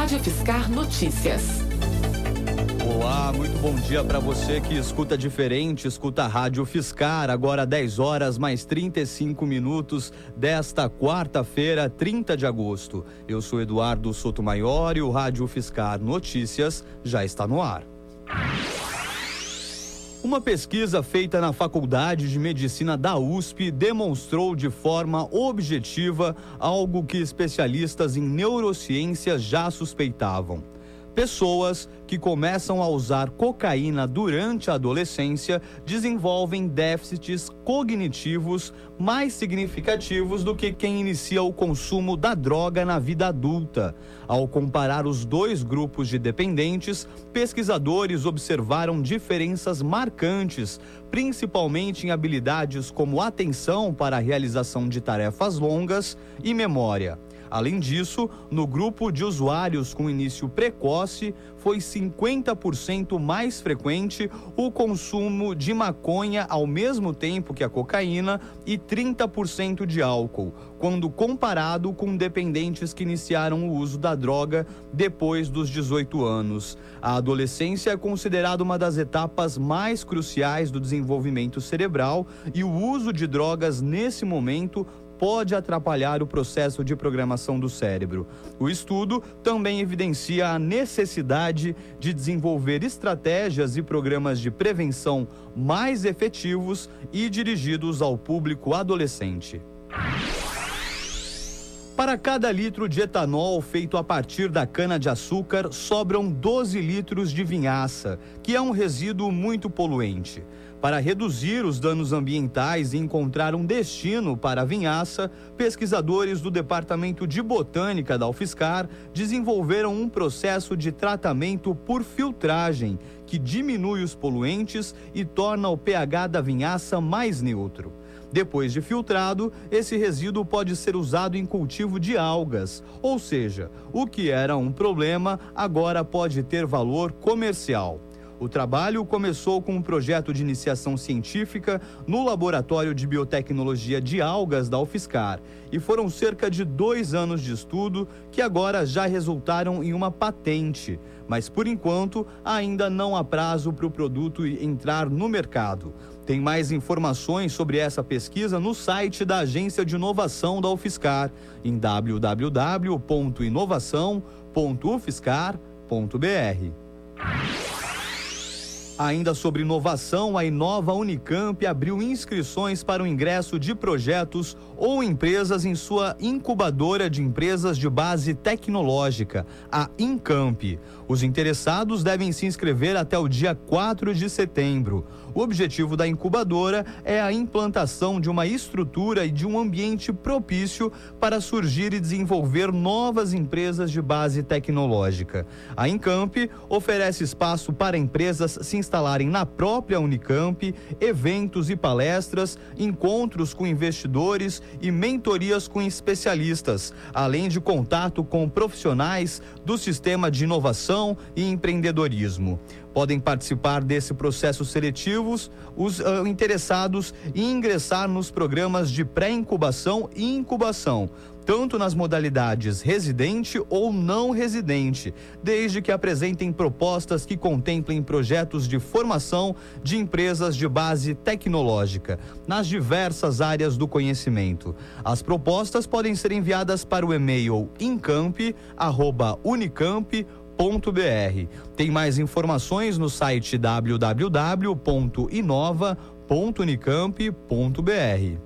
Rádio Fiscar Notícias. Olá, muito bom dia para você que escuta diferente, escuta a Rádio Fiscar, agora 10 horas mais 35 minutos desta quarta-feira, 30 de agosto. Eu sou Eduardo Sotomayor e o Rádio Fiscar Notícias já está no ar. Uma pesquisa feita na Faculdade de Medicina da USP demonstrou de forma objetiva algo que especialistas em neurociência já suspeitavam. Pessoas que começam a usar cocaína durante a adolescência desenvolvem déficits cognitivos mais significativos do que quem inicia o consumo da droga na vida adulta. Ao comparar os dois grupos de dependentes, pesquisadores observaram diferenças marcantes, principalmente em habilidades como atenção para a realização de tarefas longas e memória. Além disso, no grupo de usuários com início precoce, foi 50% mais frequente o consumo de maconha ao mesmo tempo que a cocaína e 30% de álcool, quando comparado com dependentes que iniciaram o uso da droga depois dos 18 anos. A adolescência é considerada uma das etapas mais cruciais do desenvolvimento cerebral e o uso de drogas nesse momento pode atrapalhar o processo de programação do cérebro. O estudo também evidencia a necessidade de desenvolver estratégias e programas de prevenção mais efetivos e dirigidos ao público adolescente. Para cada litro de etanol feito a partir da cana-de-açúcar, sobram 12 litros de vinhaça, que é um resíduo muito poluente. Para reduzir os danos ambientais e encontrar um destino para a vinhaça, pesquisadores do Departamento de Botânica da UFSCar desenvolveram um processo de tratamento por filtragem, que diminui os poluentes e torna o pH da vinhaça mais neutro. Depois de filtrado, esse resíduo pode ser usado em cultivo de algas, ou seja, o que era um problema agora pode ter valor comercial. O trabalho começou com um projeto de iniciação científica no Laboratório de Biotecnologia de Algas da UFSCar e foram cerca de 2 anos de estudo que agora já resultaram em uma patente, mas por enquanto ainda não há prazo para o produto entrar no mercado. Tem mais informações sobre essa pesquisa no site da Agência de Inovação da UFSCar em www.inovação.ufscar.br. Ainda sobre inovação, a Inova Unicamp abriu inscrições para o ingresso de projetos ou empresas em sua incubadora de empresas de base tecnológica, a Incamp. Os interessados devem se inscrever até o dia 4 de setembro. O objetivo da incubadora é a implantação de uma estrutura e de um ambiente propício para surgir e desenvolver novas empresas de base tecnológica. A Incamp oferece espaço para empresas se instalarem na própria Unicamp, eventos e palestras, encontros com investidores e mentorias com especialistas, além de contato com profissionais do sistema de inovação e empreendedorismo. Podem participar desse processo seletivos os interessados em ingressar nos programas de pré-incubação e incubação, tanto nas modalidades residente ou não residente, desde que apresentem propostas que contemplem projetos de formação de empresas de base tecnológica, nas diversas áreas do conhecimento. As propostas podem ser enviadas para o e-mail incamp@unicamp.br. Tem mais informações no site www.inova.unicamp.br.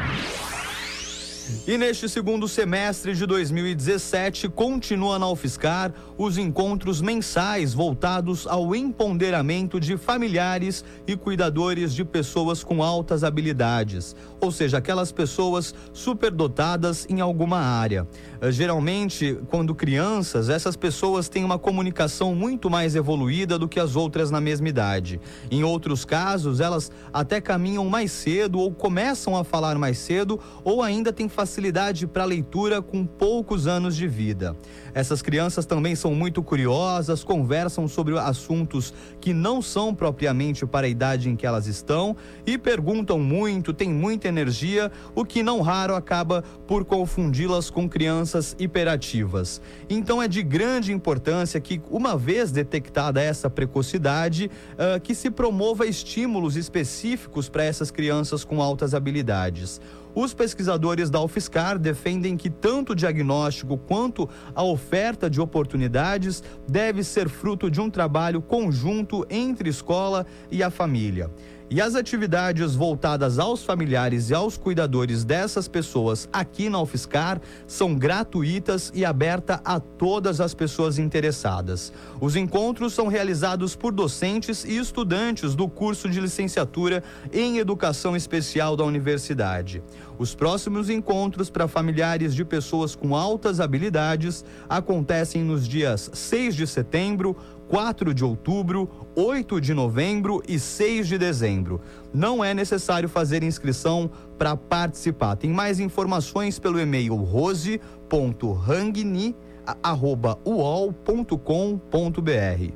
E neste segundo semestre de 2017, continua na UFSCar os encontros mensais voltados ao empoderamento de familiares e cuidadores de pessoas com altas habilidades, ou seja, aquelas pessoas superdotadas em alguma área. Geralmente, quando crianças, essas pessoas têm uma comunicação muito mais evoluída do que as outras na mesma idade. Em outros casos, elas até caminham mais cedo ou começam a falar mais cedo ou ainda têm facilidade facilidade para leitura com poucos anos de vida. Essas crianças também são muito curiosas, conversam sobre assuntos que não são propriamente para a idade em que elas estão e perguntam muito, têm muita energia, o que não raro acaba por confundi-las com crianças hiperativas. Então é de grande importância que, uma vez detectada essa precocidade, que se promova estímulos específicos para essas crianças com altas habilidades. Os pesquisadores da UFSCar defendem que tanto o diagnóstico quanto a oferta de oportunidades deve ser fruto de um trabalho conjunto entre escola e a família. E as atividades voltadas aos familiares e aos cuidadores dessas pessoas aqui na UFSCar são gratuitas e abertas a todas as pessoas interessadas. Os encontros são realizados por docentes e estudantes do curso de licenciatura em Educação Especial da universidade. Os próximos encontros para familiares de pessoas com altas habilidades acontecem nos dias 6 de setembro, 4 de outubro, 8 de novembro e 6 de dezembro. Não é necessário fazer inscrição para participar. Tem mais informações pelo e-mail rose.rangni@uol.com.br.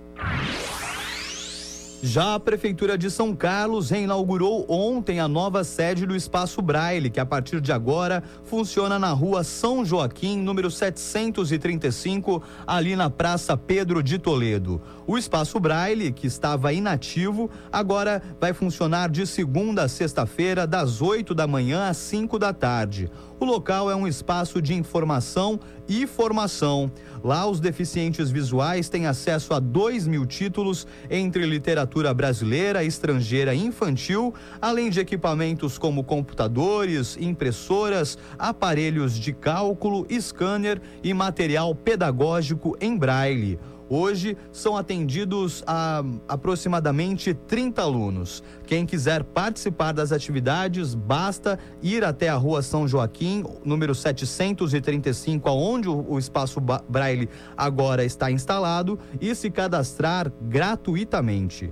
Já a Prefeitura de São Carlos reinaugurou ontem a nova sede do Espaço Braille, que a partir de agora funciona na rua São Joaquim, número 735, ali na Praça Pedro de Toledo. O Espaço Braille, que estava inativo, agora vai funcionar de segunda a sexta-feira, das 8 da manhã às 5 da tarde. O local é um espaço de informação e formação. Lá, os deficientes visuais têm acesso a 2.000 títulos entre literatura brasileira, estrangeira e infantil, além de equipamentos como computadores, impressoras, aparelhos de cálculo, scanner e material pedagógico em braille. Hoje são atendidos a aproximadamente 30 alunos. Quem quiser participar das atividades, basta ir até a rua São Joaquim, número 735, onde o Espaço Braille agora está instalado, e se cadastrar gratuitamente.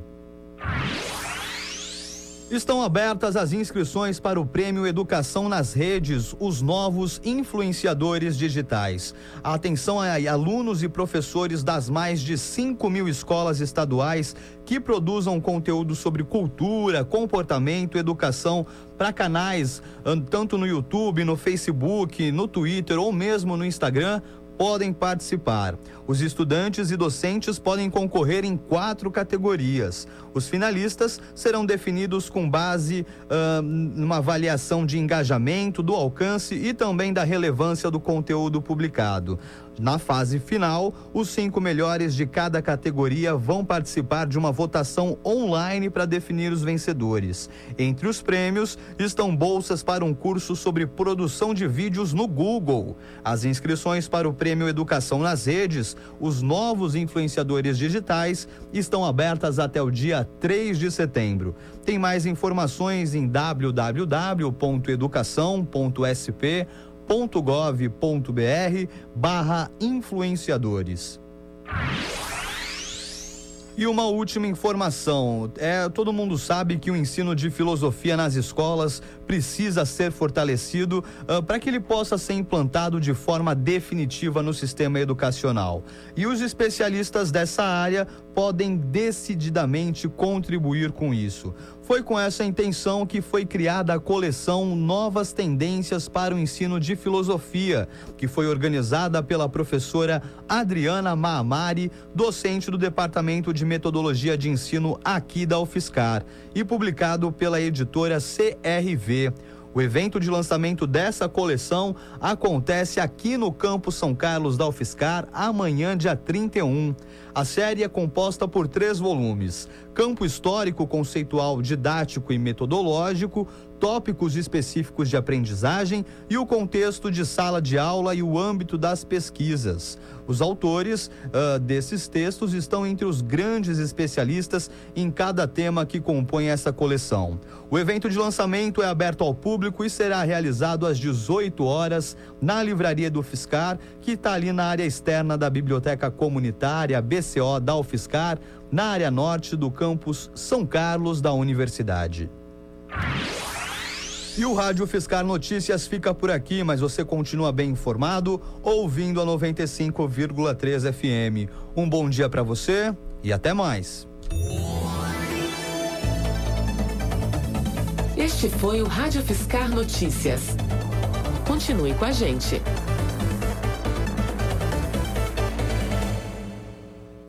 Estão abertas as inscrições para o Prêmio Educação nas Redes, os novos influenciadores digitais. Atenção a alunos e professores das mais de 5.000 escolas estaduais que produzam conteúdo sobre cultura, comportamento, educação para canais, tanto no YouTube, no Facebook, no Twitter ou mesmo no Instagram, podem participar. Os estudantes e docentes podem concorrer em 4 categorias. Os finalistas serão definidos com base numa avaliação de engajamento, do alcance e também da relevância do conteúdo publicado. Na fase final, os 5 melhores de cada categoria vão participar de uma votação online para definir os vencedores. Entre os prêmios estão bolsas para um curso sobre produção de vídeos no Google. As inscrições para o Prêmio Educação nas Redes, os novos influenciadores digitais, estão abertas até o dia 3 de setembro. Tem mais informações em www.educação.sp.gov.br/influenciadores. E uma última informação, todo mundo sabe que o ensino de filosofia nas escolas precisa ser fortalecido para que ele possa ser implantado de forma definitiva no sistema educacional. E os especialistas dessa área podem decididamente contribuir com isso. Foi com essa intenção que foi criada a coleção Novas Tendências para o Ensino de Filosofia, que foi organizada pela professora Adriana Maamari, docente do Departamento de Metodologia de Ensino aqui da UFSCar, e publicado pela editora CRV. O evento de lançamento dessa coleção acontece aqui no Campus São Carlos da UFSCar amanhã, dia 31. A série é composta por 3 volumes: Campo Histórico, Conceitual, Didático e Metodológico, Tópicos específicos de aprendizagem e o contexto de sala de aula e o âmbito das pesquisas. Os autores desses textos estão entre os grandes especialistas em cada tema que compõe essa coleção. O evento de lançamento é aberto ao público e será realizado às 18 horas na Livraria do UFSCar, que está ali na área externa da Biblioteca Comunitária BCO da UFSCar, na área norte do campus São Carlos da Universidade. E o Rádio Fiscar Notícias fica por aqui, mas você continua bem informado ouvindo a 95,3 FM. Um bom dia para você e até mais. Este foi o Rádio Fiscar Notícias. Continue com a gente.